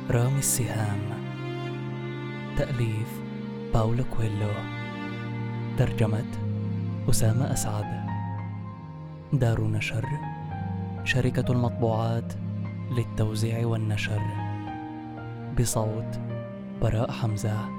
رامي السهام. تأليف باولو كويلو. ترجمة أسامة أسعد. دار نشر شركة المطبوعات للتوزيع والنشر. بصوت براء حمزة.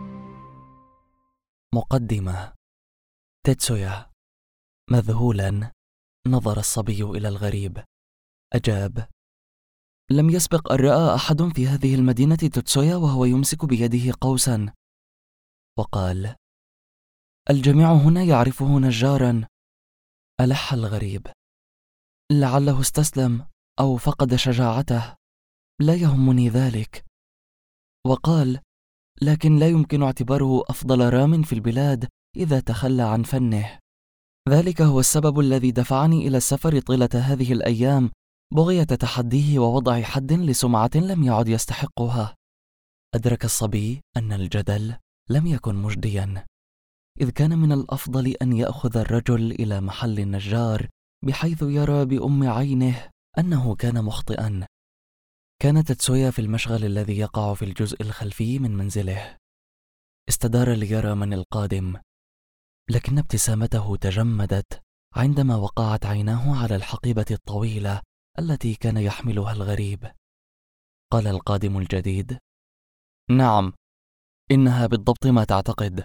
مقدمة. تيتسويا. مذهولا نظر الصبي إلى الغريب. أجاب: لم يسبق أن رأى أحد في هذه المدينة تيتسويا وهو يمسك بيده قوسا. وقال: الجميع هنا يعرفه نجارا. ألح الغريب: لعله استسلم أو فقد شجاعته، لا يهمني ذلك. وقال: لكن لا يمكن اعتباره أفضل رام في البلاد إذا تخلى عن فنه. ذلك هو السبب الذي دفعني إلى السفر طيلة هذه الأيام، بغية تحديه ووضع حد لسمعة لم يعد يستحقها. أدرك الصبي أن الجدل لم يكن مجديا، إذ كان من الأفضل أن يأخذ الرجل إلى محل النجار بحيث يرى بأم عينه أنه كان مخطئا. كانت تيتسويا في المشغل الذي يقع في الجزء الخلفي من منزله. استدار ليرى من القادم، لكن ابتسامته تجمدت عندما وقعت عيناه على الحقيبة الطويلة التي كان يحملها الغريب. قال القادم الجديد: نعم، إنها بالضبط ما تعتقد.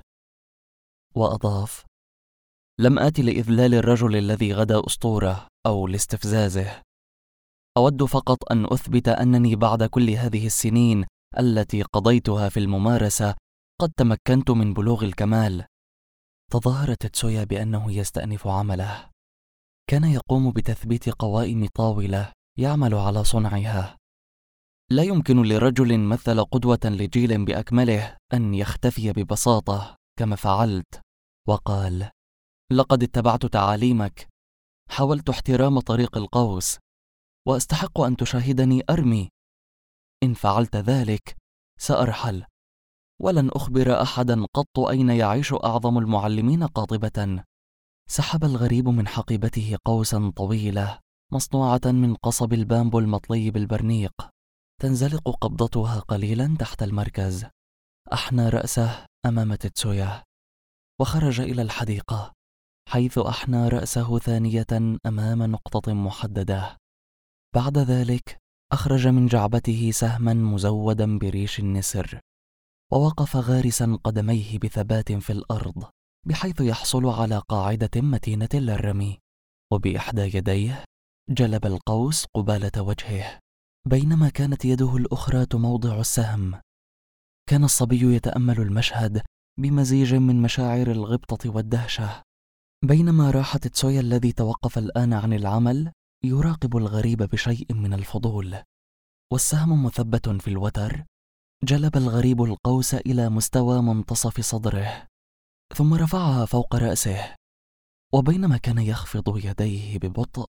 وأضاف: لم آتي لإذلال الرجل الذي غدا أسطورة أو لاستفزازه. أود فقط أن أثبت أنني بعد كل هذه السنين التي قضيتها في الممارسة قد تمكنت من بلوغ الكمال. تظاهرت تيتسويا بأنه يستأنف عمله. كان يقوم بتثبيت قوائم طاولة يعمل على صنعها. لا يمكن لرجل مثل قدوة لجيل بأكمله أن يختفي ببساطة كما فعلت. وقال: لقد اتبعت تعاليمك، حاولت احترام طريق القوس، وأستحق أن تشاهدني أرمي. إن فعلت ذلك سأرحل، ولن أخبر أحدا قط أين يعيش أعظم المعلمين قاطبة. سحب الغريب من حقيبته قوسا طويلة مصنوعة من قصب البامبو المطلي بالبرنيق، تنزلق قبضتها قليلا تحت المركز. أحنى رأسه أمام تيتسويا وخرج إلى الحديقة، حيث أحنى رأسه ثانية أمام نقطة محددة. بعد ذلك أخرج من جعبته سهما مزودا بريش النسر، ووقف غارسا قدميه بثبات في الأرض بحيث يحصل على قاعدة متينة للرمي. وبإحدى يديه جلب القوس قبالة وجهه، بينما كانت يده الأخرى تموضع السهم. كان الصبي يتأمل المشهد بمزيج من مشاعر الغبطة والدهشة، بينما راح تيتسويا الذي توقف الآن عن العمل يراقب الغريب بشيء من الفضول. والسهم مثبت في الوتر، جلب الغريب القوس إلى مستوى منتصف صدره، ثم رفعها فوق رأسه. وبينما كان يخفض يديه ببطء،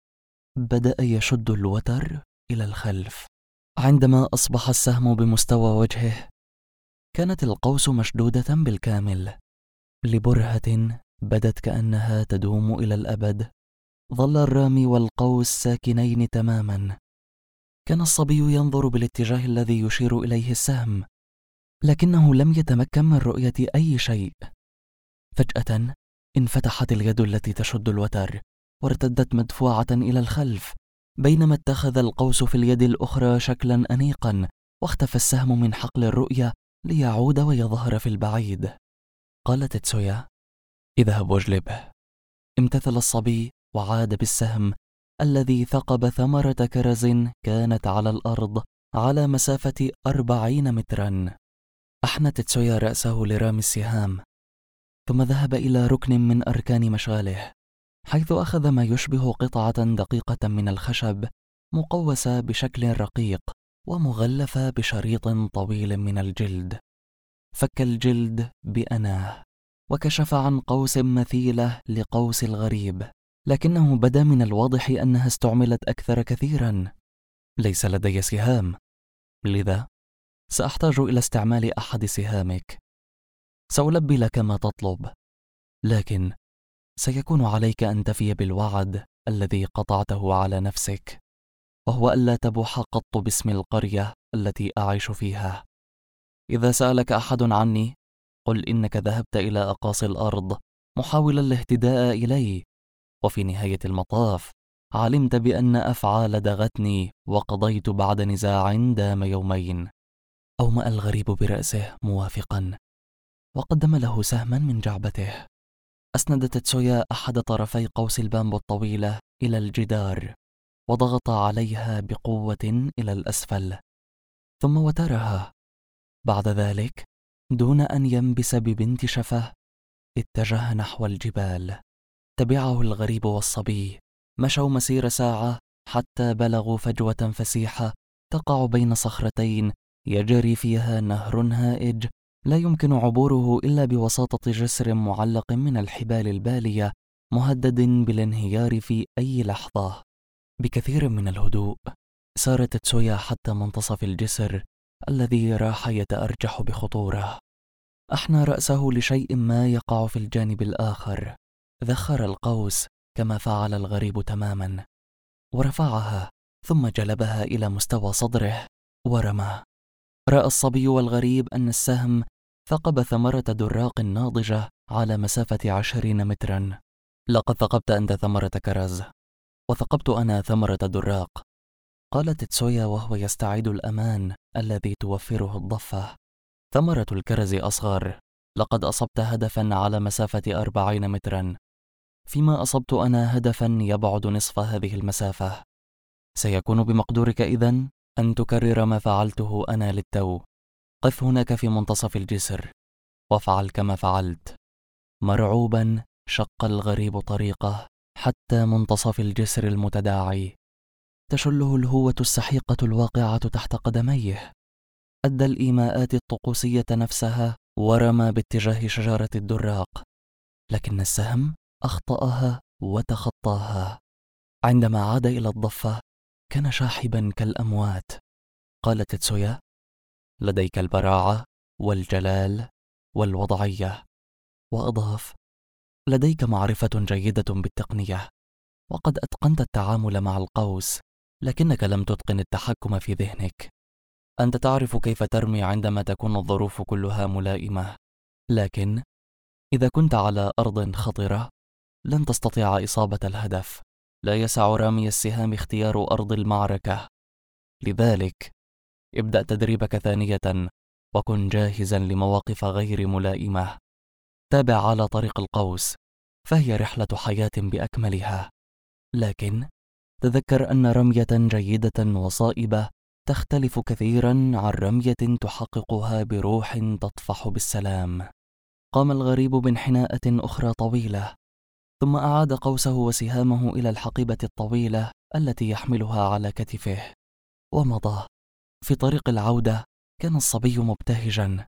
بدأ يشد الوتر إلى الخلف. عندما أصبح السهم بمستوى وجهه، كانت القوس مشدودة بالكامل. لبرهة بدت كأنها تدوم إلى الأبد، ظل الرامي والقوس ساكنين تماما. كان الصبي ينظر بالاتجاه الذي يشير إليه السهم، لكنه لم يتمكن من رؤية أي شيء. فجأة انفتحت اليد التي تشد الوتر وارتدت مدفوعة إلى الخلف، بينما اتخذ القوس في اليد الأخرى شكلا أنيقا، واختفى السهم من حقل الرؤية ليعود ويظهر في البعيد. قالت تيتسويا: اذهب واجلبه. امتثل الصبي وعاد بالسهم الذي ثقب ثمرة كرز كانت على الأرض على مسافة 40 مترا. أحنت تيتسويا رأسه لرامي السهام، ثم ذهب إلى ركن من أركان مشغله، حيث أخذ ما يشبه قطعة دقيقة من الخشب مقوسة بشكل رقيق ومغلفة بشريط طويل من الجلد. فك الجلد بأناه وكشف عن قوس مثيلة لقوس الغريب، لكنه بدا من الواضح أنها استعملت أكثر كثيرا. ليس لدي سهام، لذا سأحتاج إلى استعمال أحد سهامك. سألبي لك ما تطلب، لكن سيكون عليك أن تفي بالوعد الذي قطعته على نفسك، وهو ألا تبوح قط باسم القرية التي أعيش فيها. إذا سألك أحد عني قل إنك ذهبت إلى أقاصي الأرض محاولا الاهتداء إلي، وفي نهاية المطاف علمت بأن أفعال دغتني وقضيت بعد نزاع دام يومين. أومأ الغريب برأسه موافقا، وقدم له سهما من جعبته. أسند تتسويا أحد طرفي قوس البامبو الطويلة إلى الجدار وضغط عليها بقوة إلى الأسفل، ثم وترها. بعد ذلك دون أن ينبس ببنت شفه اتجه نحو الجبال. تبعه الغريب والصبي، مشوا مسير ساعة حتى بلغوا فجوة فسيحة تقع بين صخرتين يجري فيها نهر هائج لا يمكن عبوره إلا بوساطة جسر معلق من الحبال البالية مهدد بالانهيار في أي لحظة. بكثير من الهدوء سار تتسويا حتى منتصف الجسر الذي راح يتأرجح بخطورة. أحنى رأسه لشيء ما يقع في الجانب الآخر، ذخر القوس كما فعل الغريب تماما، ورفعها ثم جلبها إلى مستوى صدره ورمى. رأى الصبي والغريب أن السهم ثقب ثمرة دراق ناضجة على مسافة 20 مترا. لقد ثقبت أنت ثمرة كرز، وثقبت أنا ثمرة دراق، قال تتسويا وهو يستعيد الأمان الذي توفره الضفة. ثمرة الكرز أصغر، لقد أصبت هدفا على مسافة 40 مترا، فيما أصبت أنا هدفا يبعد نصف هذه المسافة. سيكون بمقدورك إذن أن تكرر ما فعلته أنا للتو. قف هناك في منتصف الجسر وافعل كما فعلت. مرعوبا شق الغريب طريقه حتى منتصف الجسر المتداعي، تشله الهوة السحيقة الواقعة تحت قدميه. أدى الإيماءات الطقوسية نفسها ورمى باتجاه شجرة الدراق، لكن السهم أخطأها وتخطاها. عندما عاد إلى الضفة كان شاحبا كالأموات. قال تتسويا: لديك البراعة والجلال والوضعية. وأضاف: لديك معرفة جيدة بالتقنية، وقد أتقنت التعامل مع القوس، لكنك لم تتقن التحكم في ذهنك. أنت تعرف كيف ترمي عندما تكون الظروف كلها ملائمة، لكن إذا كنت على أرض خطرة لن تستطيع إصابة الهدف. لا يسع رامي السهام اختيار أرض المعركة، لذلك ابدأ تدريبك ثانية وكن جاهزا لمواقف غير ملائمة. تابع على طريق القوس، فهي رحلة حياة بأكملها، لكن تذكر أن رمية جيدة وصائبة تختلف كثيرا عن رمية تحققها بروح تطفح بالسلام. قام الغريب بانحناءة أخرى طويلة، ثم أعاد قوسه وسهامه إلى الحقيبة الطويلة التي يحملها على كتفه ومضى. في طريق العودة كان الصبي مبتهجا: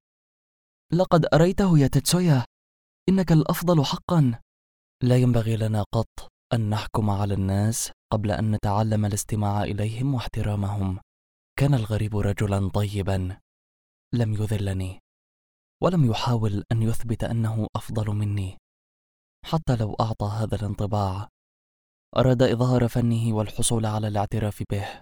لقد أريته يا تتسويا، إنك الأفضل حقا. لا ينبغي لنا قط أن نحكم على الناس قبل أن نتعلم الاستماع إليهم واحترامهم. كان الغريب رجلا طيبا، لم يذلني ولم يحاول أن يثبت أنه أفضل مني. حتى لو أعطى هذا الانطباع أراد إظهار فنه والحصول على الاعتراف به.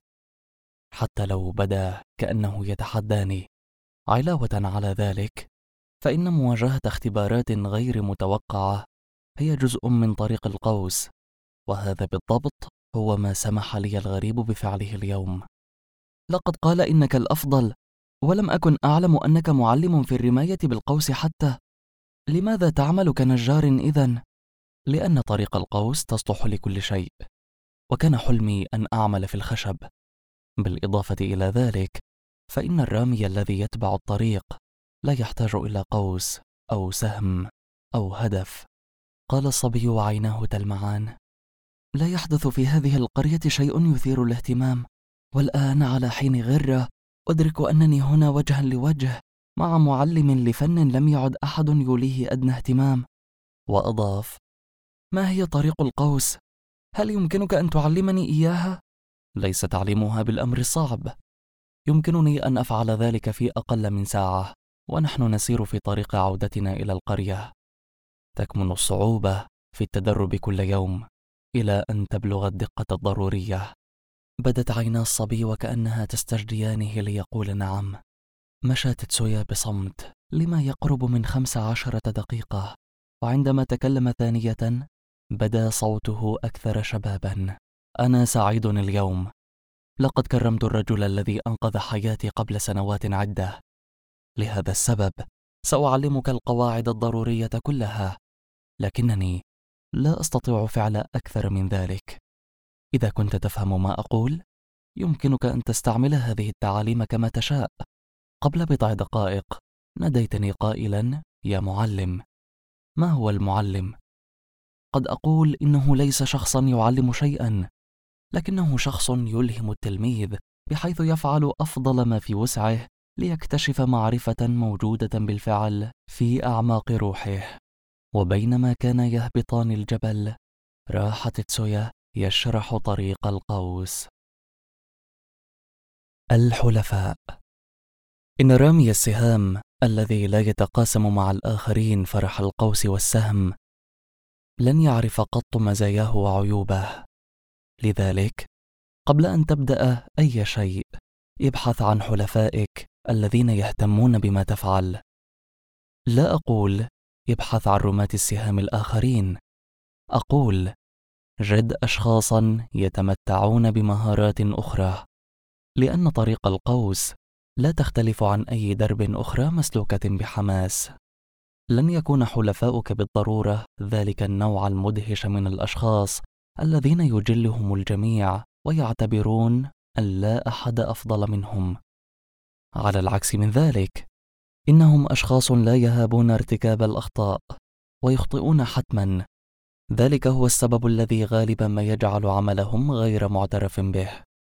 حتى لو بدا كأنه يتحداني. علاوة على ذلك فإن مواجهة اختبارات غير متوقعة هي جزء من طريق القوس، وهذا بالضبط هو ما سمح لي الغريب بفعله اليوم. لقد قال إنك الأفضل، ولم أكن أعلم أنك معلم في الرماية بالقوس حتى. لماذا تعمل كنجار إذن؟ لأن طريق القوس تصلح لكل شيء، وكان حلمي أن أعمل في الخشب. بالإضافة إلى ذلك فإن الرامي الذي يتبع الطريق لا يحتاج إلى قوس أو سهم أو هدف. قال الصبي وعيناه تلمعان: لا يحدث في هذه القرية شيء يثير الاهتمام، والآن على حين غرة أدرك أنني هنا وجها لوجه مع معلم لفن لم يعد أحد يوليه أدنى اهتمام. وأضاف: ما هي طريق القوس؟ هل يمكنك أن تعلمني إياها؟ ليس تعليمها بالأمر الصعب، يمكنني أن أفعل ذلك في أقل من ساعة ونحن نسير في طريق عودتنا إلى القرية. تكمن الصعوبة في التدرب كل يوم إلى أن تبلغ الدقة الضرورية. بدت عينا الصبي وكأنها تستجديانه ليقول نعم. مشى تيتسويا بصمت لما يقرب من 15 دقيقة، وعندما تكلم ثانية بدا صوته أكثر شبابا. أنا سعيد اليوم. لقد كرمت الرجل الذي أنقذ حياتي قبل سنوات عدة. لهذا السبب سأعلمك القواعد الضرورية كلها، لكنني لا أستطيع فعل أكثر من ذلك. إذا كنت تفهم ما أقول يمكنك أن تستعمل هذه التعاليم كما تشاء. قبل بضع دقائق ناديتني قائلا يا معلم. ما هو المعلم؟ قد أقول إنه ليس شخصا يعلم شيئا، لكنه شخص يلهم التلميذ بحيث يفعل أفضل ما في وسعه ليكتشف معرفة موجودة بالفعل في أعماق روحه. وبينما كان يهبطان الجبل راح تيتسويا يشرح طريق القوس. الحلفاء. إن رامي السهام الذي لا يتقاسم مع الآخرين فرح القوس والسهم لن يعرف قط مزاياه وعيوبه. لذلك قبل أن تبدأ أي شيء ابحث عن حلفائك الذين يهتمون بما تفعل. لا أقول ابحث عن رماة السهام الآخرين، أقول جد أشخاصا يتمتعون بمهارات أخرى، لأن طريق القوس لا تختلف عن أي درب أخرى مسلوكة بحماس. لن يكون حلفاؤك بالضرورة ذلك النوع المدهش من الأشخاص الذين يجلهم الجميع ويعتبرون أن لا أحد أفضل منهم. على العكس من ذلك، إنهم أشخاص لا يهابون ارتكاب الأخطاء ويخطئون حتما. ذلك هو السبب الذي غالبا ما يجعل عملهم غير معترف به.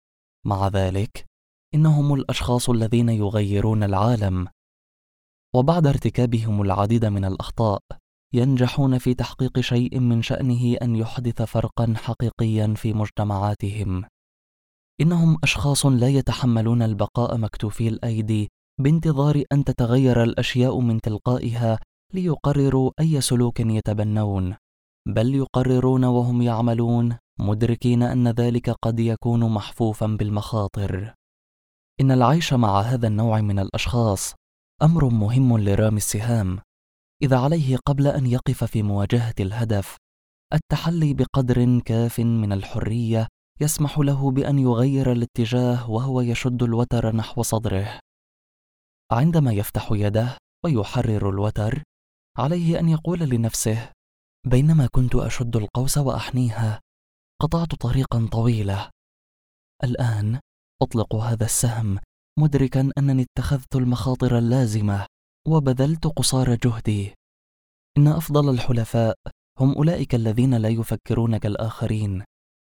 مع ذلك إنهم الأشخاص الذين يغيرون العالم، وبعد ارتكابهم العديد من الأخطاء ينجحون في تحقيق شيء من شأنه أن يحدث فرقا حقيقيا في مجتمعاتهم. إنهم أشخاص لا يتحملون البقاء مكتوفي الأيدي بانتظار أن تتغير الأشياء من تلقائها ليقرروا أي سلوك يتبنون، بل يقررون وهم يعملون مدركين أن ذلك قد يكون محفوفا بالمخاطر. إن العيش مع هذا النوع من الأشخاص أمر مهم لرامي السهام، إذا عليه قبل أن يقف في مواجهة الهدف التحلي بقدر كاف من الحرية يسمح له بأن يغير الاتجاه وهو يشد الوتر نحو صدره. عندما يفتح يده ويحرر الوتر عليه أن يقول لنفسه: بينما كنت أشد القوس وأحنيها قطعت طريقا طويلة، الآن أطلق هذا السهم مدركا أنني اتخذت المخاطر اللازمة وبذلت قصارى جهدي. إن أفضل الحلفاء هم أولئك الذين لا يفكرون كالآخرين.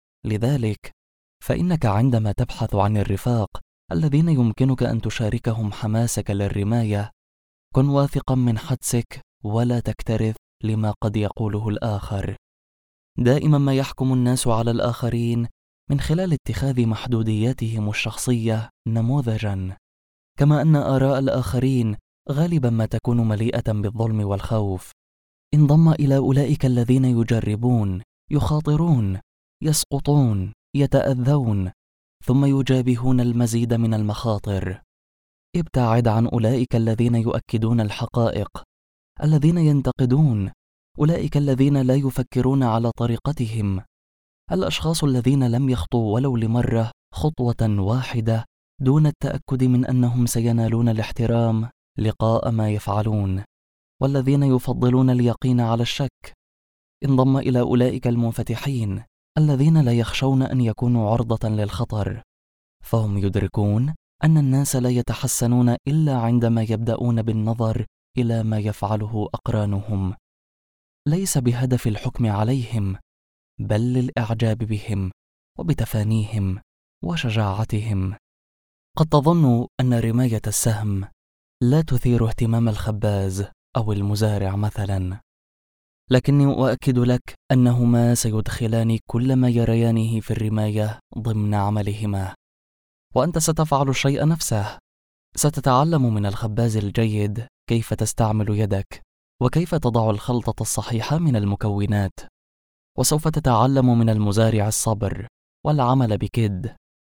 لذلك فإنك عندما تبحث عن الرفاق الذين يمكنك أن تشاركهم حماسك للرماية كن واثقا من حدسك ولا تكترث لما قد يقوله الآخر. دائما ما يحكم الناس على الآخرين من خلال اتخاذ محدودياتهم الشخصية نموذجا، كما أن آراء الآخرين غالبا ما تكون مليئة بالظلم والخوف. انضم إلى أولئك الذين يجربون، يخاطرون، يسقطون، يتأذون، ثم يجابهون المزيد من المخاطر. ابتعد عن أولئك الذين يؤكدون الحقائق، الذين ينتقدون، أولئك الذين لا يفكرون على طريقتهم، الأشخاص الذين لم يخطوا ولو لمرة خطوة واحدة دون التأكد من أنهم سينالون الاحترام لقاء ما يفعلون، والذين يفضلون اليقين على الشك. انضم إلى أولئك المنفتحين الذين لا يخشون أن يكونوا عرضة للخطر، فهم يدركون أن الناس لا يتحسنون إلا عندما يبدأون بالنظر إلى ما يفعله أقرانهم، ليس بهدف الحكم عليهم بل للإعجاب بهم وبتفانيهم وشجاعتهم. قد تظن أن رماية السهم لا تثير اهتمام الخباز أو المزارع مثلا، لكني أؤكد لك أنهما سيدخلان كل ما يريانه في الرماية ضمن عملهما، وأنت ستفعل الشيء نفسه. ستتعلم من الخباز الجيد كيف تستعمل يدك وكيف تضع الخلطة الصحيحة من المكونات، وسوف تتعلم من المزارع الصبر والعمل بكد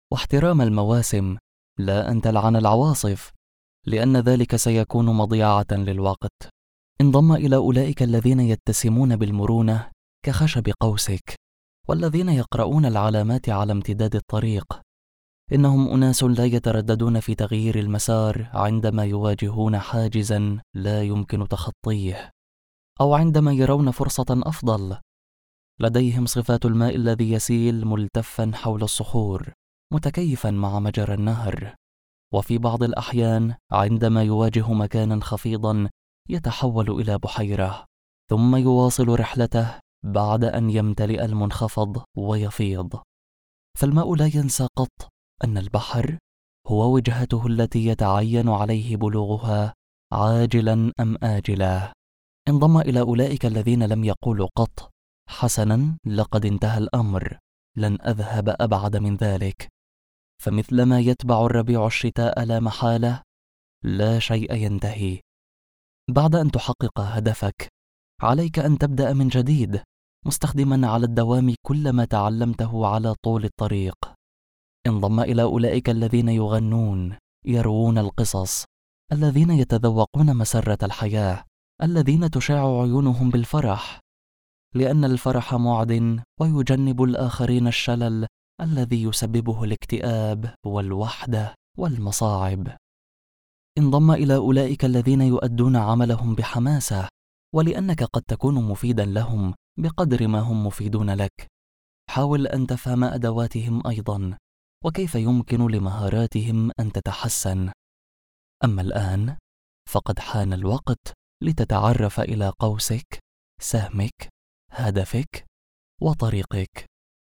واحترام المواسم، لا أن تلعن العواصف، لأن ذلك سيكون مضيعة للوقت. انضم إلى أولئك الذين يتسمون بالمرونة كخشب قوسك، والذين يقرؤون العلامات على امتداد الطريق. إنهم أناس لا يترددون في تغيير المسار عندما يواجهون حاجزاً لا يمكن تخطيه، أو عندما يرون فرصة أفضل. لديهم صفات الماء الذي يسيل ملتفاً حول الصخور، متكيفاً مع مجرى النهر، وفي بعض الأحيان عندما يواجه مكاناً خفيضاً يتحول إلى بحيرة، ثم يواصل رحلته بعد أن يمتلئ المنخفض ويفيض. فالماء لا ينسى قط أن البحر هو وجهته التي يتعين عليه بلوغها عاجلا أم آجلا. انضم إلى أولئك الذين لم يقولوا قط: حسنا، لقد انتهى الأمر، لن أذهب أبعد من ذلك. فمثلما يتبع الربيع الشتاء لا محالة، لا شيء ينتهي. بعد أن تحقق هدفك، عليك أن تبدأ من جديد، مستخدما على الدوام كل ما تعلمته على طول الطريق. انضم إلى أولئك الذين يغنون، يروون القصص، الذين يتذوقون مسرة الحياة، الذين تشع عيونهم بالفرح، لأن الفرح معد ويجنب الآخرين الشلل الذي يسببه الاكتئاب والوحدة والمصاعب. انضم إلى أولئك الذين يؤدون عملهم بحماسة، ولأنك قد تكون مفيدا لهم بقدر ما هم مفيدون لك. حاول أن تفهم أدواتهم أيضا، وكيف يمكن لمهاراتهم أن تتحسن. أما الآن فقد حان الوقت لتتعرف إلى قوسك، سهمك، هدفك، وطريقك.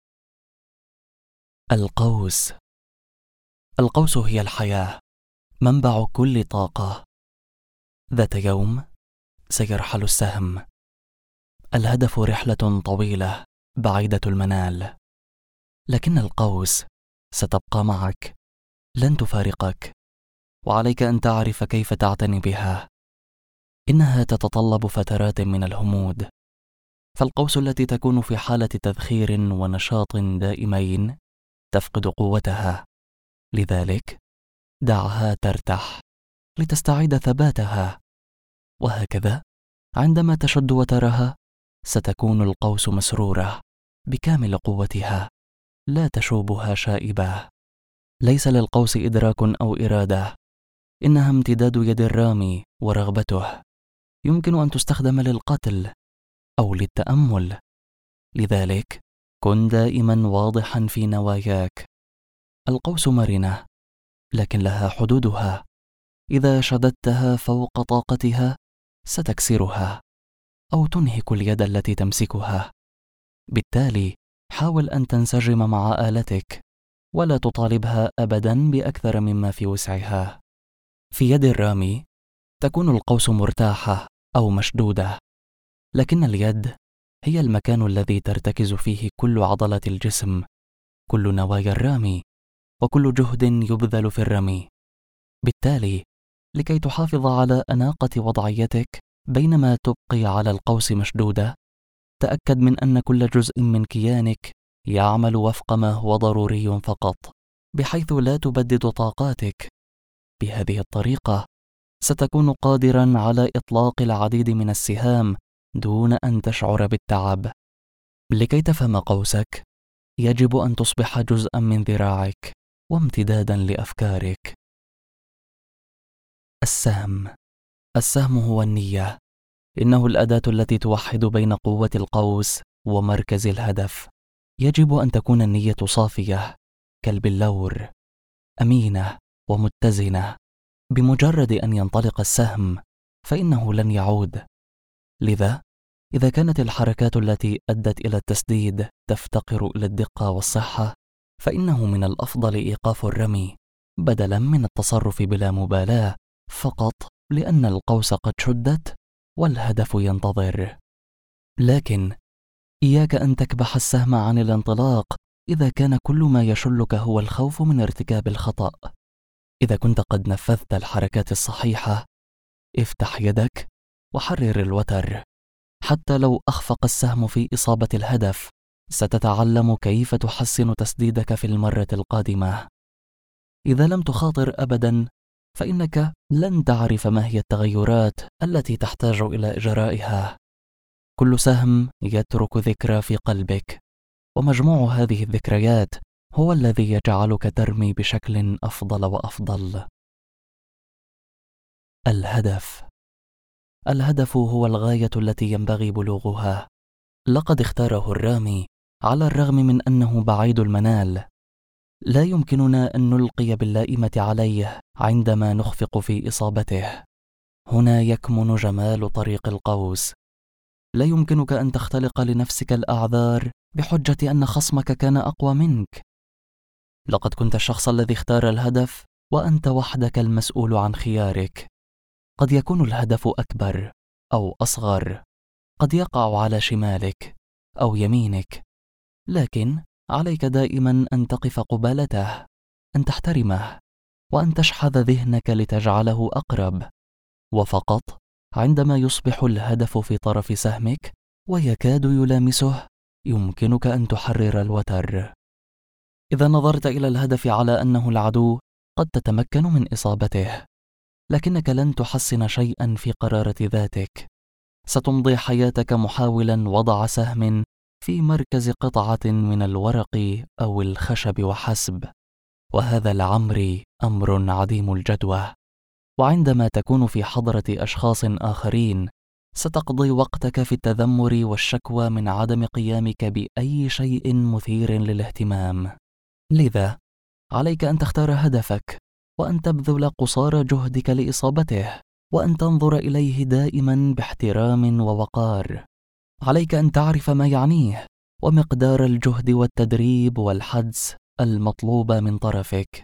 القوس. القوس هي الحياة، منبع كل طاقة. ذات يوم سيرحل السهم. الهدف رحلة طويلة بعيدة المنال، لكن القوس ستبقى معك، لن تفارقك، وعليك أن تعرف كيف تعتني بها. إنها تتطلب فترات من الهمود، فالقوس التي تكون في حالة تذخير ونشاط دائمين تفقد قوتها، لذلك دعها ترتاح لتستعيد ثباتها. وهكذا عندما تشد وترها ستكون القوس مسرورة بكامل قوتها، لا تشوبها شائبة. ليس للقوس إدراك أو إرادة، إنها امتداد يد الرامي ورغبته. يمكن أن تستخدم للقتل أو للتأمل، لذلك كن دائما واضحا في نواياك. القوس مرنة، لكن لها حدودها. إذا شددتها فوق طاقتها ستكسرها أو تنهك اليد التي تمسكها. بالتالي حاول أن تنسجم مع آلتك، ولا تطالبها أبدا بأكثر مما في وسعها. في يد الرامي تكون القوس مرتاحة أو مشدودة، لكن اليد هي المكان الذي ترتكز فيه كل عضلات الجسم، كل نوايا الرامي، وكل جهد يبذل في الرمي. بالتالي لكي تحافظ على أناقة وضعيتك بينما تبقي على القوس مشدودة، تأكد من أن كل جزء من كيانك يعمل وفق ما هو ضروري فقط، بحيث لا تبدد طاقاتك. بهذه الطريقة ستكون قادرا على إطلاق العديد من السهام دون أن تشعر بالتعب. لكي تفهم قوسك يجب أن تصبح جزءا من ذراعك وامتدادا لأفكارك. السهم. السهم هو النية، إنه الأداة التي توحد بين قوة القوس ومركز الهدف. يجب أن تكون النية صافية كالبلور، أمينة ومتزنة. بمجرد أن ينطلق السهم فإنه لن يعود. لذا إذا كانت الحركات التي أدت إلى التسديد تفتقر إلى الدقة والصحة، فإنه من الأفضل إيقاف الرمي بدلا من التصرف بلا مبالاة فقط لأن القوس قد شدت والهدف ينتظر. لكن إياك أن تكبح السهم عن الانطلاق إذا كان كل ما يشلك هو الخوف من ارتكاب الخطأ. إذا كنت قد نفذت الحركات الصحيحة، افتح يدك وحرر الوتر. حتى لو أخفق السهم في إصابة الهدف، ستتعلم كيف تحسن تسديدك في المرة القادمة. إذا لم تخاطر أبداً، فإنك لن تعرف ما هي التغيرات التي تحتاج إلى إجرائها. كل سهم يترك ذكرى في قلبك، ومجموع هذه الذكريات هو الذي يجعلك ترمي بشكل أفضل وأفضل. الهدف هو الغاية التي ينبغي بلوغها. لقد اختاره الرامي على الرغم من أنه بعيد المنال. لا يمكننا أن نلقي باللائمة عليه عندما نخفق في إصابته. هنا يكمن جمال طريق القوس. لا يمكنك أن تختلق لنفسك الأعذار بحجة أن خصمك كان أقوى منك. لقد كنت الشخص الذي اختار الهدف، وأنت وحدك المسؤول عن خيارك. قد يكون الهدف أكبر أو أصغر، قد يقع على شمالك أو يمينك، لكن عليك دائما أن تقف قبالته، أن تحترمه، وأن تشحذ ذهنك لتجعله أقرب. وفقط عندما يصبح الهدف في طرف سهمك ويكاد يلامسه، يمكنك أن تحرر الوتر. إذا نظرت إلى الهدف على أنه العدو، قد تتمكن من إصابته، لكنك لن تحسن شيئا في قرارة ذاتك. ستمضي حياتك محاولا وضع سهم في مركز قطعة من الورق أو الخشب وحسب، وهذا لعمري أمر عديم الجدوى. وعندما تكون في حضرة أشخاص آخرين، ستقضي وقتك في التذمر والشكوى من عدم قيامك بأي شيء مثير للاهتمام. لذا عليك أن تختار هدفك، وأن تبذل قصارى جهدك لإصابته، وأن تنظر إليه دائما باحترام ووقار. عليك أن تعرف ما يعنيه ومقدار الجهد والتدريب والحدس المطلوب من طرفك.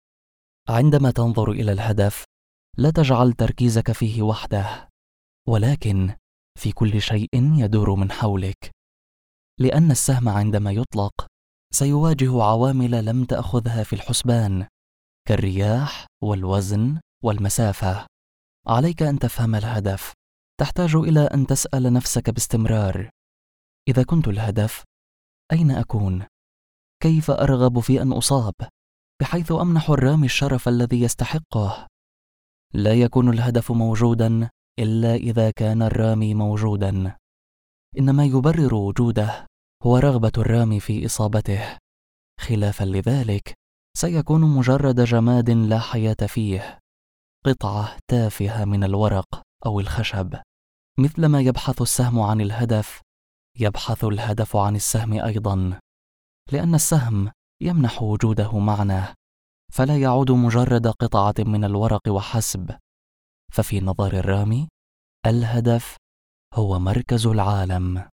عندما تنظر إلى الهدف، لا تجعل تركيزك فيه وحده، ولكن في كل شيء يدور من حولك، لأن السهم عندما يطلق سيواجه عوامل لم تأخذها في الحسبان، كالرياح والوزن والمسافة. عليك أن تفهم الهدف. تحتاج إلى أن تسأل نفسك باستمرار: إذا كنت الهدف، أين أكون؟ كيف أرغب في أن أصاب، بحيث أمنح الرامي الشرف الذي يستحقه؟ لا يكون الهدف موجودا إلا إذا كان الرامي موجودا. إنما يبرر وجوده هو رغبة الرامي في إصابته. خلافا لذلك، سيكون مجرد جماد لا حياة فيه، قطعة تافهة من الورق أو الخشب. مثلما يبحث السهم عن الهدف، يبحث الهدف عن السهم أيضا، لأن السهم يمنح وجوده معنى، فلا يعود مجرد قطعة من الورق وحسب. ففي نظر الرامي، الهدف هو مركز العالم.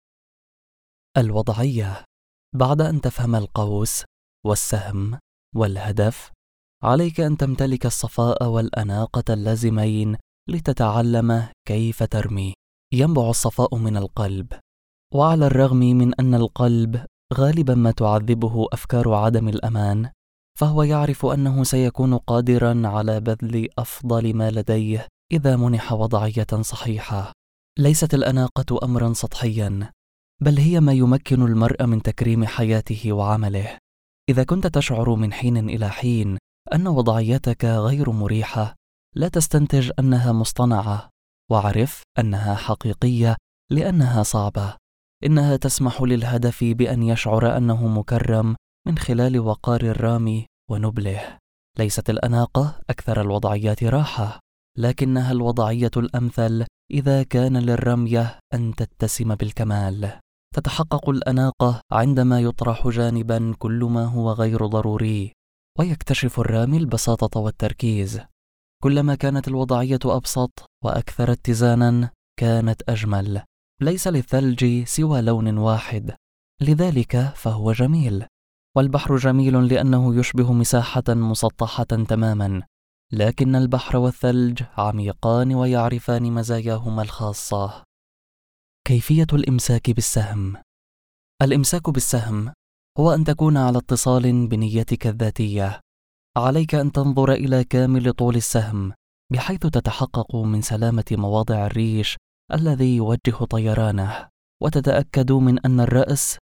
الوضعية. بعد أن تفهم القوس والسهم والهدف، عليك أن تمتلك الصفاء والأناقة اللازمين لتتعلم كيف ترمي. ينبع الصفاء من القلب، وعلى الرغم من أن القلب غالبا ما تعذبه أفكار عدم الأمان، فهو يعرف أنه سيكون قادرا على بذل أفضل ما لديه إذا منح وضعية صحيحة. ليست الأناقة أمرا سطحيا، بل هي ما يمكن المرء من تكريم حياته وعمله. إذا كنت تشعر من حين إلى حين أن وضعيتك غير مريحة، لا تستنتج أنها مصطنعة، واعرف أنها حقيقية لأنها صعبة. إنها تسمح للهدف بأن يشعر أنه مكرم من خلال وقار الرامي ونبله. ليست الأناقة أكثر الوضعيات راحة، لكنها الوضعية الأمثل إذا كان للرمية أن تتسم بالكمال. تتحقق الأناقة عندما يطرح جانبا كل ما هو غير ضروري، ويكتشف الرامي البساطة والتركيز. كلما كانت الوضعية أبسط وأكثر اتزانا، كانت أجمل. ليس للثلج سوى لون واحد، لذلك فهو جميل. والبحر جميل لأنه يشبه مساحة مسطحة تماما، لكن البحر والثلج عميقان ويعرفان مزاياهما الخاصة. كيفية الإمساك بالسهم. الإمساك بالسهم هو أن تكون على اتصال بنيتك الذاتية. عليك أن تنظر إلى كامل طول السهم، بحيث تتحقق من سلامة مواضع الريش الذي يوجه طيرانه، وتتأكد من أن الرأس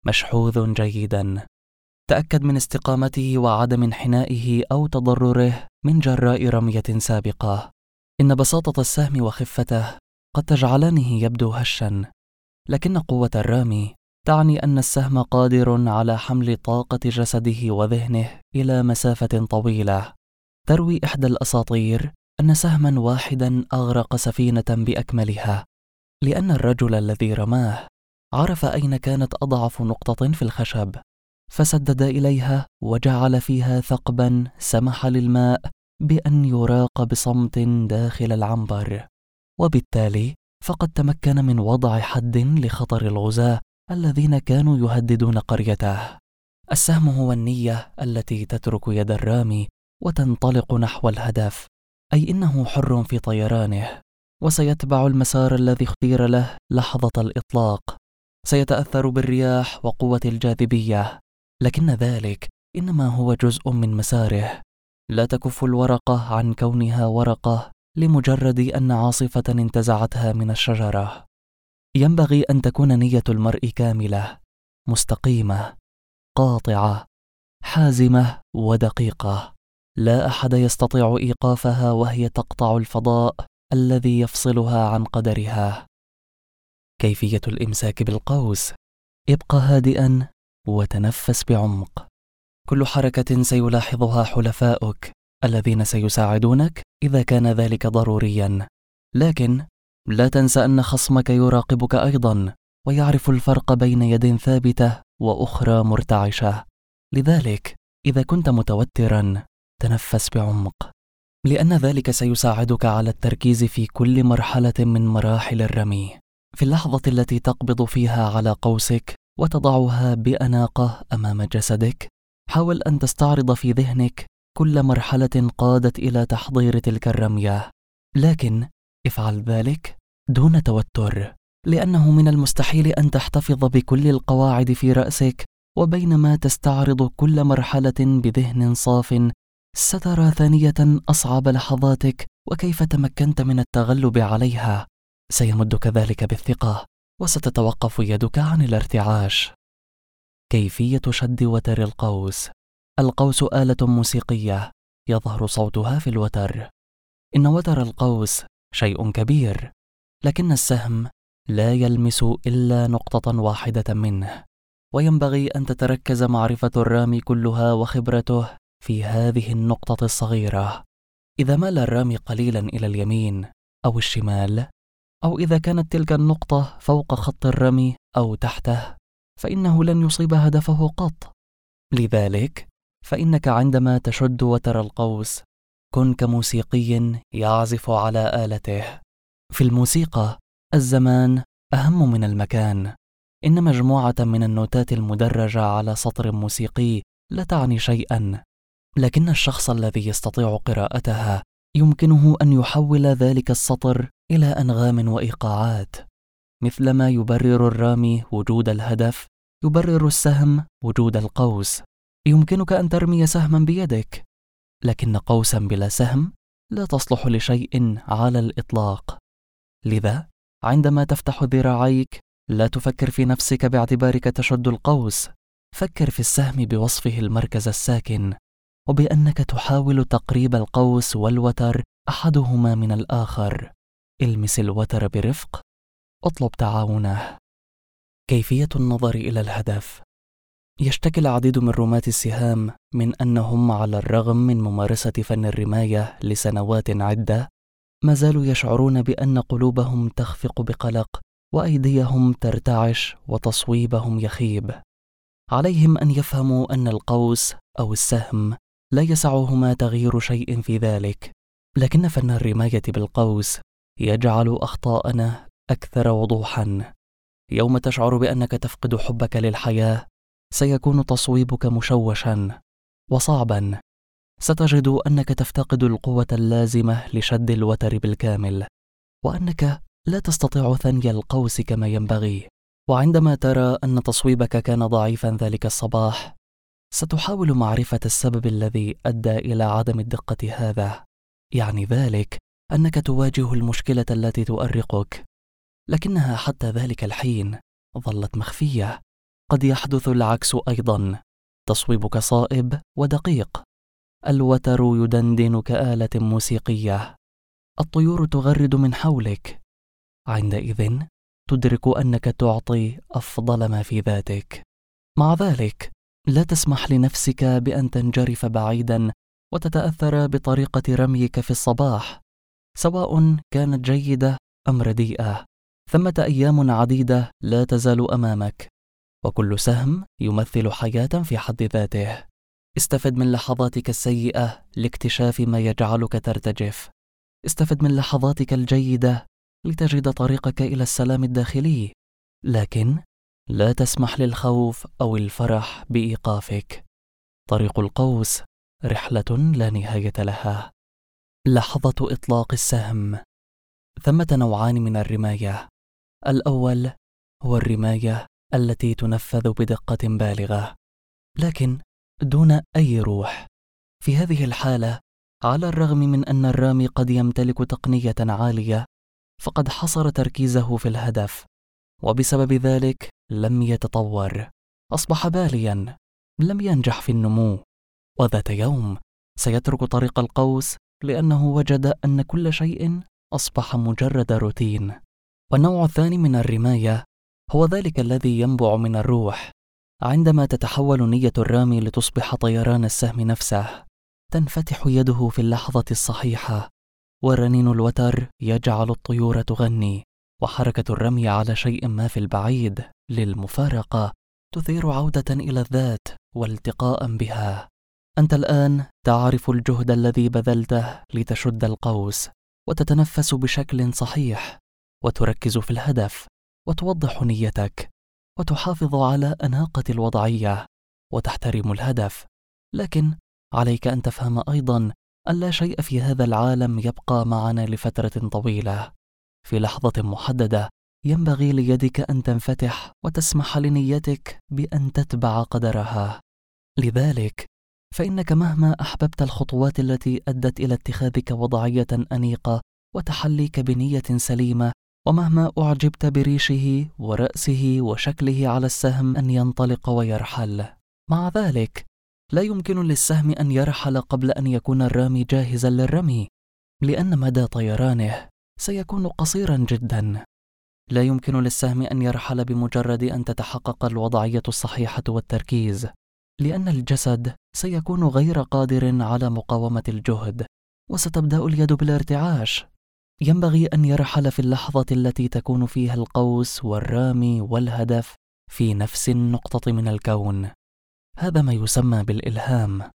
مشحوذ جيدا. تأكد من استقامته وعدم انحنائه أو تضرره من جراء رمية سابقة. إن بساطة السهم وخفته قد تجعلانه يبدو هشا، لكن قوة الرامي تعني أن السهم قادر على حمل طاقة جسده وذهنه إلى مسافة طويلة. تروي إحدى الأساطير أن سهما واحدا أغرق سفينة بأكملها، لأن الرجل الذي رماه عرف أين كانت أضعف نقطة في الخشب، فسدد إليها وجعل فيها ثقبا سمح للماء بأن يراق بصمت داخل العنبر، وبالتالي فقد تمكن من وضع حد لخطر الغزاة الذين كانوا يهددون قريته. السهم هو النية التي تترك يد الرامي وتنطلق نحو الهدف، أي إنه حر في طيرانه، وسيتبع المسار الذي اختير له لحظة الإطلاق. سيتأثر بالرياح وقوة الجاذبية، لكن ذلك إنما هو جزء من مساره. لا تكف الورقة عن كونها ورقة لمجرد أن عاصفة انتزعتها من الشجرة. ينبغي أن تكون نية المرء كاملة، مستقيمة، قاطعة، حازمة ودقيقة. لا أحد يستطيع إيقافها وهي تقطع الفضاء الذي يفصلها عن قدرها. كيفية الإمساك بالقوس: ابق هادئا وتنفس بعمق. كل حركة سيلاحظها حلفاؤك الذين سيساعدونك إذا كان ذلك ضروريا، لكن لا تنسى أن خصمك يراقبك أيضا ويعرف الفرق بين يد ثابتة وأخرى مرتعشة. لذلك إذا كنت متوترا تنفس بعمق، لأن ذلك سيساعدك على التركيز في كل مرحلة من مراحل الرمي. في اللحظة التي تقبض فيها على قوسك وتضعها بأناقة أمام جسدك، حاول أن تستعرض في ذهنك كل مرحلة قادت إلى تحضير تلك الرمية، لكن افعل ذلك دون توتر، لأنه من المستحيل أن تحتفظ بكل القواعد في رأسك، وبينما تستعرض كل مرحلة بذهن صاف سترى ثانية أصعب لحظاتك وكيف تمكنت من التغلب عليها. سيمدك ذلك بالثقة وستتوقف يدك عن الارتعاش. كيفية شد وتر القوس: القوس آلة موسيقية يظهر صوتها في الوتر. إن وتر القوس شيء كبير، لكن السهم لا يلمس إلا نقطة واحدة منه، وينبغي أن تتركز معرفة الرامي كلها وخبرته في هذه النقطة الصغيرة. إذا مال الرامي قليلا إلى اليمين أو الشمال، أو إذا كانت تلك النقطة فوق خط الرمي أو تحته، فإنه لن يصيب هدفه قط. لذلك فإنك عندما تشد وتر القوس كن كموسيقي يعزف على آلته. في الموسيقى الزمان أهم من المكان. إن مجموعة من النوتات المدرجة على سطر موسيقي لا تعني شيئا، لكن الشخص الذي يستطيع قراءتها يمكنه أن يحول ذلك السطر إلى أنغام وإيقاعات. مثلما يبرر الرامي وجود الهدف، يبرر السهم وجود القوس. يمكنك أن ترمي سهما بيدك، لكن قوسا بلا سهم لا تصلح لشيء على الإطلاق. لذا عندما تفتح ذراعيك لا تفكر في نفسك باعتبارك تشد القوس، فكر في السهم بوصفه المركز الساكن، وبأنك تحاول تقريب القوس والوتر أحدهما من الآخر. المس الوتر برفق، اطلب تعاونه. كيفية النظر إلى الهدف: يشتكي العديد من رماة السهام من أنهم على الرغم من ممارسة فن الرماية لسنوات عدة ما زالوا يشعرون بأن قلوبهم تخفق بقلق وأيديهم ترتعش وتصويبهم يخيب. عليهم أن يفهموا أن القوس أو السهم لا يسعهما تغيير شيء في ذلك، لكن فن الرماية بالقوس يجعل أخطاءنا أكثر وضوحا. يوم تشعر بأنك تفقد حبك للحياة سيكون تصويبك مشوشا وصعبا. ستجد أنك تفتقد القوة اللازمة لشد الوتر بالكامل، وأنك لا تستطيع ثني القوس كما ينبغي. وعندما ترى أن تصويبك كان ضعيفا ذلك الصباح، ستحاول معرفة السبب الذي أدى إلى عدم الدقة هذا. يعني ذلك أنك تواجه المشكلة التي تؤرقك، لكنها حتى ذلك الحين ظلت مخفية، قد يحدث العكس أيضا، تصويبك صائب ودقيق، الوتر يدندن كآلة موسيقية، الطيور تغرد من حولك. عندئذ تدرك أنك تعطي أفضل ما في ذاتك. مع ذلك لا تسمح لنفسك بأن تنجرف بعيدا وتتأثر بطريقة رميك في الصباح، سواء كانت جيدة أم رديئة. ثمة أيام عديدة لا تزال أمامك، وكل سهم يمثل حياة في حد ذاته. استفد من لحظاتك السيئة لاكتشاف ما يجعلك ترتجف. استفد من لحظاتك الجيدة لتجد طريقك إلى السلام الداخلي، لكن لا تسمح للخوف أو الفرح بإيقافك. طريق القوس رحلة لا نهاية لها. لحظة إطلاق السهم. ثمة نوعان من الرماية. الأول هو الرماية التي تنفذ بدقة بالغة، لكن دون أي روح. في هذه الحالة، على الرغم من أن الرامي قد يمتلك تقنية عالية، فقد حصر تركيزه في الهدف، وبسبب ذلك لم يتطور، أصبح باليا، لم ينجح في النمو، وذات يوم سيترك طريق القوس لأنه وجد أن كل شيء أصبح مجرد روتين. والنوع الثاني من الرماية هو ذلك الذي ينبع من الروح. عندما تتحول نية الرامي لتصبح طيران السهم نفسه، تنفتح يده في اللحظة الصحيحة، ورنين الوتر يجعل الطيور تغني، وحركة الرمي على شيء ما في البعيد للمفارقة تثير عودة إلى الذات والتقاء بها. أنت الآن تعرف الجهد الذي بذلته لتشد القوس، وتتنفس بشكل صحيح، وتركز في الهدف، وتوضح نيتك، وتحافظ على أناقة الوضعية، وتحترم الهدف. لكن عليك أن تفهم أيضا أن لا شيء في هذا العالم يبقى معنا لفترة طويلة. في لحظة محددة ينبغي ليدك أن تنفتح وتسمح لنيتك بأن تتبع قدرها. لذلك فإنك مهما أحببت الخطوات التي أدت إلى اتخاذك وضعية أنيقة وتحليك بنية سليمة، ومهما أعجبت بريشه ورأسه وشكله على السهم أن ينطلق ويرحل، مع ذلك لا يمكن للسهم أن يرحل قبل أن يكون الرامي جاهزا للرمي، لأن مدى طيرانه سيكون قصيرا جدا. لا يمكن للسهم أن يرحل بمجرد أن تتحقق الوضعية الصحيحة والتركيز، لأن الجسد سيكون غير قادر على مقاومة الجهد، وستبدأ اليد بالارتعاش. ينبغي أن يرحل في اللحظة التي تكون فيها القوس والرامي والهدف في نفس النقطة من الكون. هذا ما يسمى بالإلهام.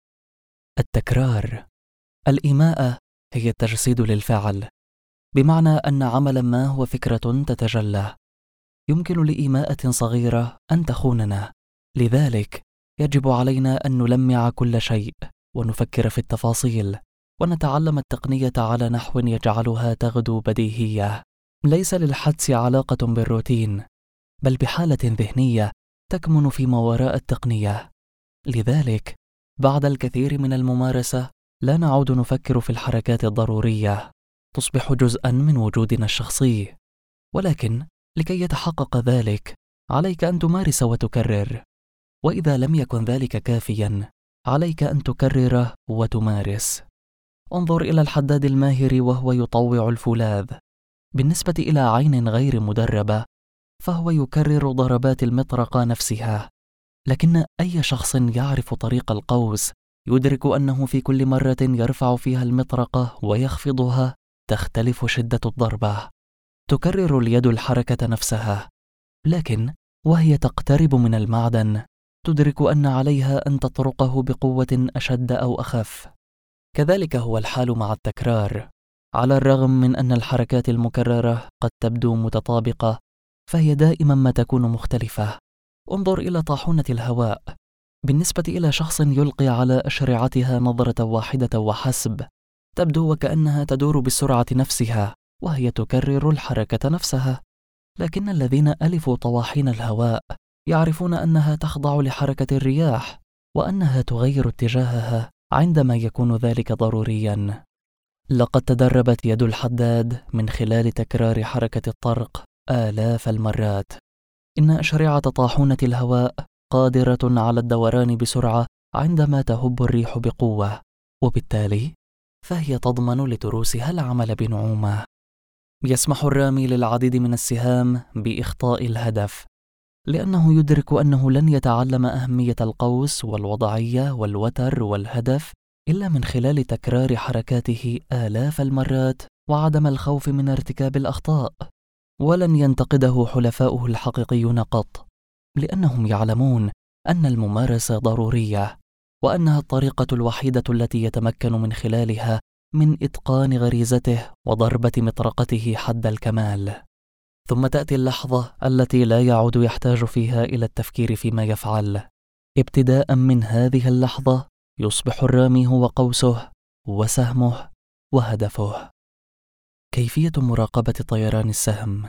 التكرار. الإيماءة هي التجسيد للفعل، بمعنى أن عملا ما هو فكرة تتجلى. يمكن لإيماءة صغيرة أن تخوننا، لذلك يجب علينا أن نلمع كل شيء، ونفكر في التفاصيل، ونتعلم التقنية على نحو يجعلها تغدو بديهية. ليس للحدس علاقة بالروتين، بل بحالة ذهنية تكمن فيما وراء التقنية. لذلك بعد الكثير من الممارسة لا نعود نفكر في الحركات الضرورية، تصبح جزءا من وجودنا الشخصي. ولكن لكي يتحقق ذلك عليك أن تمارس وتكرر، وإذا لم يكن ذلك كافيا عليك أن تكرر وتمارس. انظر إلى الحداد الماهر وهو يطوع الفولاذ. بالنسبة إلى عين غير مدربة فهو يكرر ضربات المطرقة نفسها، لكن أي شخص يعرف طريق القوس يدرك أنه في كل مرة يرفع فيها المطرقة ويخفضها تختلف شدة الضربة. تكرر اليد الحركة نفسها، لكن وهي تقترب من المعدن تدرك أن عليها أن تطرقه بقوة أشد أو أخف. كذلك هو الحال مع التكرار. على الرغم من أن الحركات المكررة قد تبدو متطابقة، فهي دائما ما تكون مختلفة. انظر إلى طاحونة الهواء. بالنسبة إلى شخص يلقي على أشرعتها نظرة واحدة وحسب، تبدو وكأنها تدور بالسرعة نفسها وهي تكرر الحركة نفسها. لكن الذين ألفوا طواحين الهواء يعرفون أنها تخضع لحركة الرياح، وأنها تغير اتجاهها عندما يكون ذلك ضروريا. لقد تدربت يد الحداد من خلال تكرار حركة الطرق آلاف المرات، إن أشرعة طاحونة الهواء قادرة على الدوران بسرعة عندما تهب الريح بقوة، وبالتالي فهي تضمن لتروسها العمل بنعومة. يسمح الرامي للعديد من السهام بإخطاء الهدف، لأنه يدرك أنه لن يتعلم أهمية القوس والوضعية والوتر والهدف إلا من خلال تكرار حركاته آلاف المرات وعدم الخوف من ارتكاب الأخطاء. ولن ينتقده حلفاؤه الحقيقيون قط، لأنهم يعلمون أن الممارسة ضرورية، وأنها الطريقة الوحيدة التي يتمكن من خلالها من إتقان غريزته وضربة مطرقته حد الكمال. ثم تأتي اللحظة التي لا يعود يحتاج فيها إلى التفكير فيما يفعل. ابتداء من هذه اللحظة يصبح الرامي هو قوسه وسهمه وهدفه. كيفية مراقبة طيران السهم.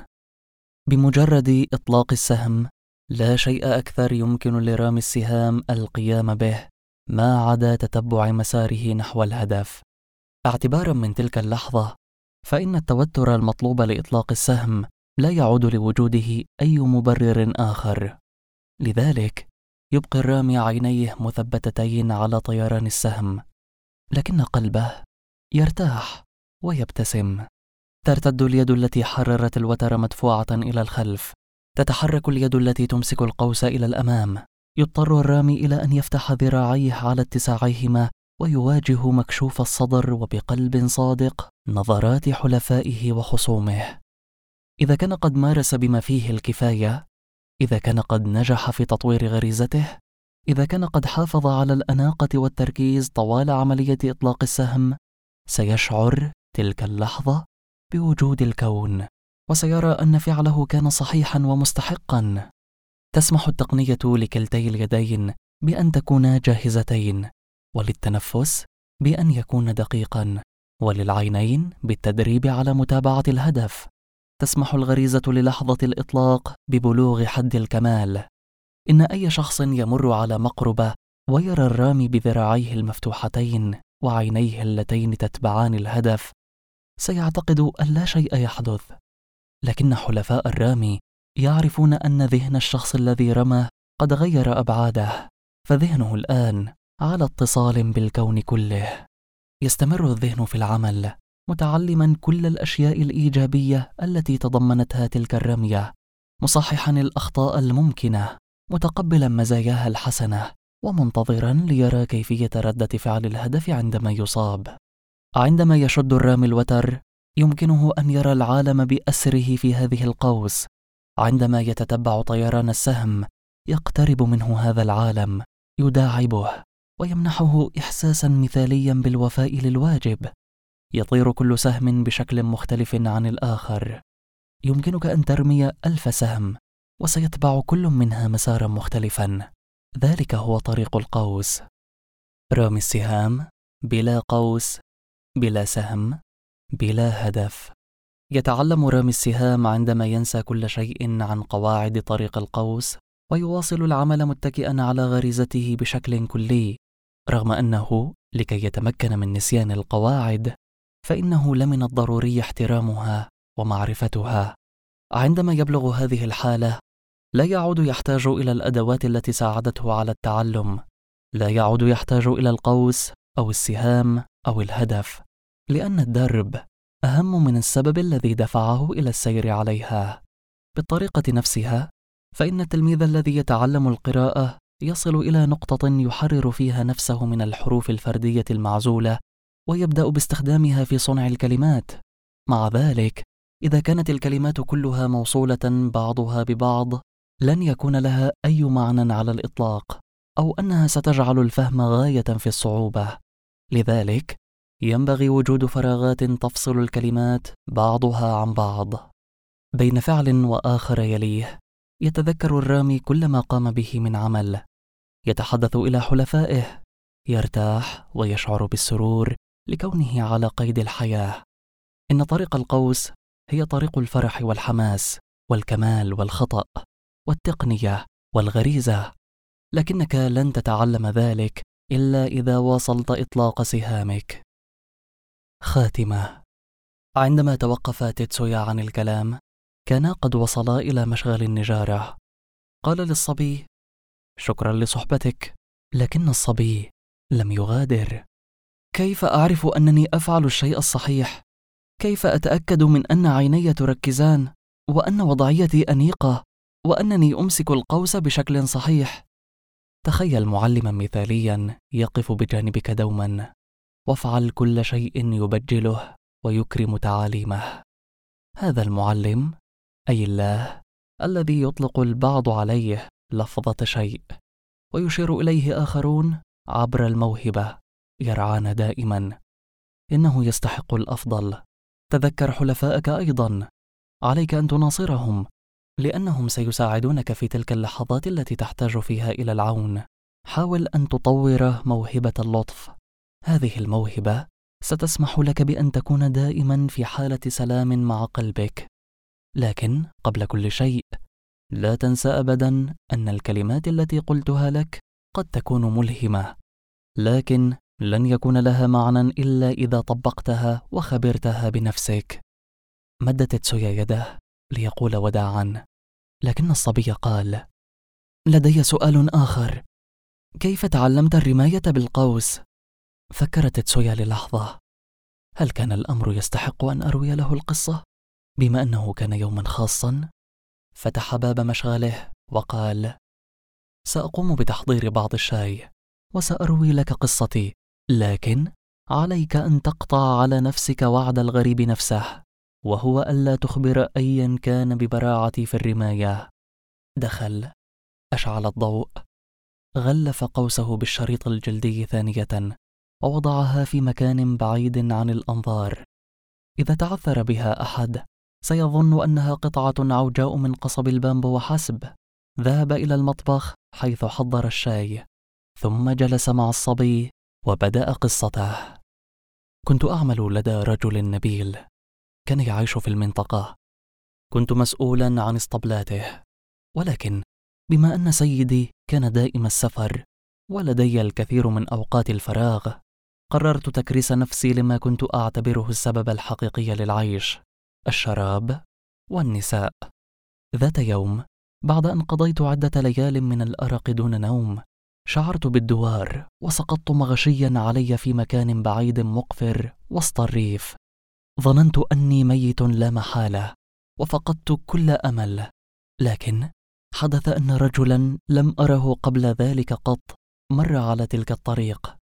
بمجرد إطلاق السهم لا شيء أكثر يمكن لرامي السهام القيام به ما عدا تتبع مساره نحو الهدف. اعتبارا من تلك اللحظة فإن التوتر المطلوب لإطلاق السهم لا يعود لوجوده أي مبرر آخر. لذلك يبقي الرامي عينيه مثبتتين على طيران السهم، لكن قلبه يرتاح ويبتسم. ترتد اليد التي حررت الوتر مدفوعة إلى الخلف، تتحرك اليد التي تمسك القوس إلى الأمام. يضطر الرامي إلى أن يفتح ذراعيه على اتساعيهما ويواجه مكشوف الصدر وبقلب صادق نظرات حلفائه وخصومه. إذا كان قد مارس بما فيه الكفاية، إذا كان قد نجح في تطوير غريزته، إذا كان قد حافظ على الأناقة والتركيز طوال عملية إطلاق السهم، سيشعر تلك اللحظة بوجود الكون، وسيرى أن فعله كان صحيحا ومستحقا. تسمح التقنية لكلتي اليدين بأن تكونا جاهزتين، وللتنفس بأن يكون دقيقا، وللعينين بالتدريب على متابعة الهدف. تسمح الغريزة للحظة الإطلاق ببلوغ حد الكمال. إن أي شخص يمر على مقربة ويرى الرامي بذراعيه المفتوحتين وعينيه اللتين تتبعان الهدف سيعتقد أن لا شيء يحدث، لكن حلفاء الرامي يعرفون أن ذهن الشخص الذي رمى قد غير أبعاده، فذهنه الآن على اتصال بالكون كله. يستمر الذهن في العمل متعلما كل الأشياء الإيجابية التي تضمنتها تلك الرمية، مصححا الأخطاء الممكنة، متقبلا مزاياها الحسنة، ومنتظرا ليرى كيفية ردة فعل الهدف عندما يصاب. عندما يشد الرامي الوتر يمكنه أن يرى العالم بأسره في هذه القوس. عندما يتتبع طيران السهم يقترب منه هذا العالم، يداعبه ويمنحه إحساسا مثاليا بالوفاء للواجب. يطير كل سهم بشكل مختلف عن الآخر. يمكنك أن ترمي 1000 سهم وسيتبع كل منها مسارا مختلفا. ذلك هو طريق القوس. رامي السهام بلا قوس، بلا سهم، بلا هدف. يتعلم رامي السهام عندما ينسى كل شيء عن قواعد طريق القوس ويواصل العمل متكئا على غريزته بشكل كلي، رغم أنه لكي يتمكن من نسيان القواعد فإنه لمن الضروري احترامها ومعرفتها. عندما يبلغ هذه الحالة لا يعود يحتاج إلى الأدوات التي ساعدته على التعلم، لا يعود يحتاج إلى القوس أو السهام أو الهدف، لأن الدرب أهم من السبب الذي دفعه إلى السير عليها. بالطريقة نفسها فإن التلميذ الذي يتعلم القراءة يصل إلى نقطة يحرر فيها نفسه من الحروف الفردية المعزولة ويبدأ باستخدامها في صنع الكلمات. مع ذلك إذا كانت الكلمات كلها موصولة بعضها ببعض لن يكون لها أي معنى على الإطلاق، أو أنها ستجعل الفهم غاية في الصعوبة. لذلك ينبغي وجود فراغات تفصل الكلمات بعضها عن بعض. بين فعل وآخر يليه يتذكر الرامي كل ما قام به من عمل، يتحدث إلى حلفائه، يرتاح ويشعر بالسرور لكونه على قيد الحياة. إن طريق القوس هي طريق الفرح والحماس والكمال والخطأ والتقنية والغريزة، لكنك لن تتعلم ذلك إلا إذا واصلت إطلاق سهامك. خاتمة. عندما توقف تيتسويا عن الكلام كانا قد وصلا إلى مشغل النجارة، قال للصبي: شكرا لصحبتك. لكن الصبي لم يغادر. كيف أعرف أنني أفعل الشيء الصحيح؟ كيف أتأكد من أن عيني تركزان، وأن وضعيتي أنيقة، وأنني أمسك القوس بشكل صحيح؟ تخيل معلما مثاليا يقف بجانبك دوما، وافعل كل شيء يبجله ويكرم تعاليمه. هذا المعلم أي الله، الذي يطلق البعض عليه لفظة شيء ويشير إليه آخرون عبر الموهبة، يرعانا دائما. إنه يستحق الأفضل. تذكر حلفائك أيضا، عليك أن تناصرهم، لأنهم سيساعدونك في تلك اللحظات التي تحتاج فيها إلى العون. حاول أن تطور موهبة اللطف. هذه الموهبة ستسمح لك بأن تكون دائما في حالة سلام مع قلبك. لكن قبل كل شيء، لا تنسى أبدا أن الكلمات التي قلتها لك قد تكون ملهمة، لكن لن يكون لها معنى إلا إذا طبقتها وخبرتها بنفسك. مد تيتسويا يده ليقول وداعا، لكن الصبي قال: لدي سؤال آخر. كيف تعلمت الرماية بالقوس؟ فكر تيتسويا للحظة. هل كان الأمر يستحق أن أروي له القصة؟ بما أنه كان يوما خاصا. فتح باب مشغله وقال: سأقوم بتحضير بعض الشاي وسأروي لك قصتي، لكن عليك أن تقطع على نفسك وعد الغريب نفسه، وهو ألا تخبر أيا كان ببراعتي في الرماية. دخل، أشعل الضوء، غلف قوسه بالشريط الجلدي ثانية ووضعها في مكان بعيد عن الأنظار. إذا تعثر بها أحد سيظن أنها قطعة عوجاء من قصب البامبو وحسب. ذهب إلى المطبخ حيث حضر الشاي، ثم جلس مع الصبي وبدأ قصته. كنت أعمل لدى رجل نبيل كان يعيش في المنطقة. كنت مسؤولا عن اسطبلاته، ولكن بما أن سيدي كان دائم السفر ولدي الكثير من أوقات الفراغ، قررت تكريس نفسي لما كنت أعتبره السبب الحقيقي للعيش: الشراب والنساء. ذات يوم، بعد أن قضيت عدة ليال من الأرق دون نوم، شعرت بالدوار وسقطت مغشيا علي في مكان بعيد مقفر وسط الريف. ظننت أني ميت لا محالة وفقدت كل أمل، لكن حدث أن رجلا لم أره قبل ذلك قط مر على تلك الطريق،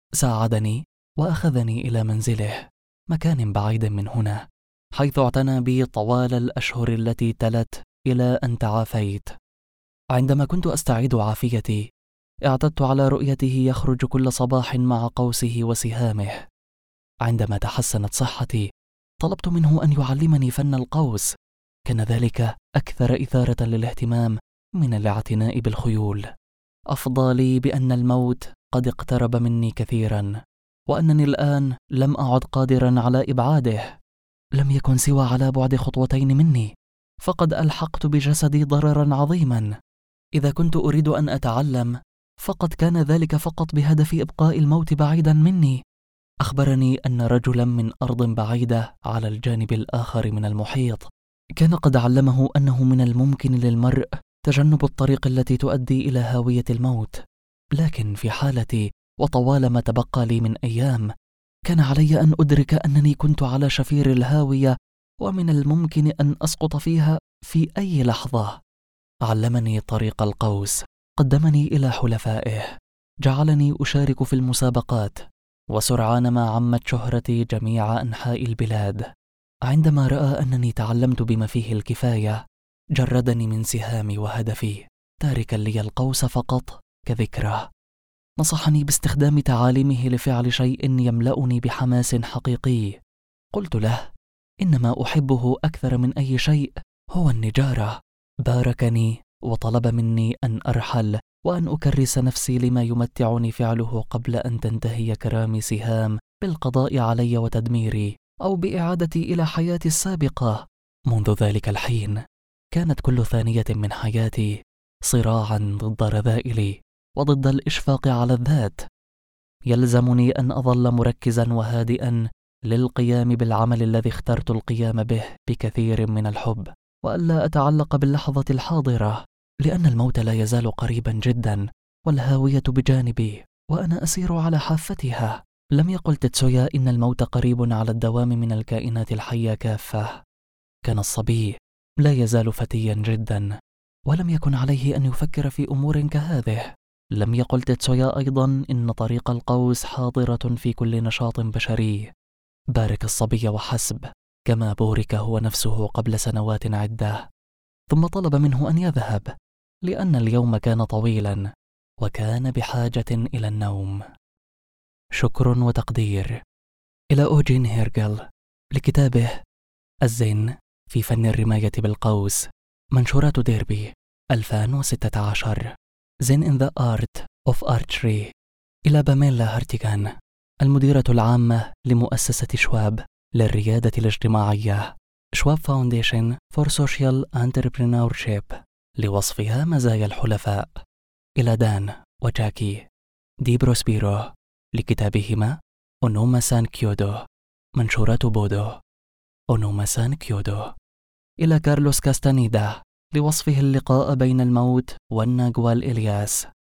ساعدني وأخذني إلى منزله، مكان بعيد من هنا، حيث اعتنى بي طوال الأشهر التي تلت إلى أن تعافيت. عندما كنت أستعيد عافيتي، اعتدت على رؤيته يخرج كل صباح مع قوسه وسهامه. عندما تحسنت صحتي، طلبت منه أن يعلمني فن القوس. كان ذلك أكثر إثارة للاهتمام من الاعتناء بالخيول. أفضى لي بأن الموت قد اقترب مني كثيرا، وأنني الآن لم أعد قادرا على إبعاده. لم يكن سوى على بعد خطوتين مني، فقد ألحقت بجسدي ضررا عظيما. إذا كنت أريد أن أتعلم، فقد كان ذلك فقط بهدف إبقاء الموت بعيدا مني. أخبرني أن رجلا من أرض بعيدة على الجانب الآخر من المحيط كان قد علمه أنه من الممكن للمرء تجنب الطريق التي تؤدي إلى هاوية الموت. لكن في حالتي وطوال ما تبقى لي من أيام، كان علي أن أدرك أنني كنت على شفير الهاوية، ومن الممكن أن أسقط فيها في أي لحظة. علمني طريق القوس، قدمني إلى حلفائه، جعلني أشارك في المسابقات، وسرعان ما عمت شهرتي جميع أنحاء البلاد. عندما رأى أنني تعلمت بما فيه الكفاية، جردني من سهامي وهدفي، تاركا لي القوس فقط كذكرى. نصحني باستخدام تعاليمه لفعل شيء يملأني بحماس حقيقي. قلت له: إنما أحبه أكثر من أي شيء هو النجارة. باركني وطلب مني أن أرحل وأن أكرس نفسي لما يمتعني فعله قبل أن تنتهي كرامي سهام بالقضاء علي وتدميري، أو بإعادتي إلى حياتي السابقة. منذ ذلك الحين كانت كل ثانية من حياتي صراعا ضد رذائلي وضد الإشفاق على الذات. يلزمني أن أظل مركزا وهادئا للقيام بالعمل الذي اخترت القيام به بكثير من الحب، وألا أتعلق باللحظة الحاضرة. لأن الموت لا يزال قريبا جدا، والهاوية بجانبي وأنا أسير على حافتها. لم يقل تيتسويا إن الموت قريب على الدوام من الكائنات الحية كافة. كان الصبي لا يزال فتيا جدا، ولم يكن عليه أن يفكر في أمور كهذه. لم يقل تيتسويا أيضا إن طريق القوس حاضرة في كل نشاط بشري. بارك الصبي وحسب، كما بورك هو نفسه قبل سنوات عدة. ثم طلب منه أن يذهب، لأن اليوم كان طويلا وكان بحاجة إلى النوم. شكر وتقدير إلى أوجين هيرغل لكتابه الزين في فن الرماية بالقوس، منشورات ديربي 2016. زين in the Art of Archery. إلى باميلا هارتيغان المديرة العامة لمؤسسة شواب للريادة الاجتماعية، شواب فاونديشن فور سوشيال انتربرينورشيب، لوصفها مزايا الحلفاء. إلى دان وجاكي دي بروسبيرو لكتابهما أونوما سان كيودو، منشورات بودو، أونوما سان كيودو. إلى كارلوس كاستانيدا لوصفه اللقاء بين الموت والناغوال إلياس،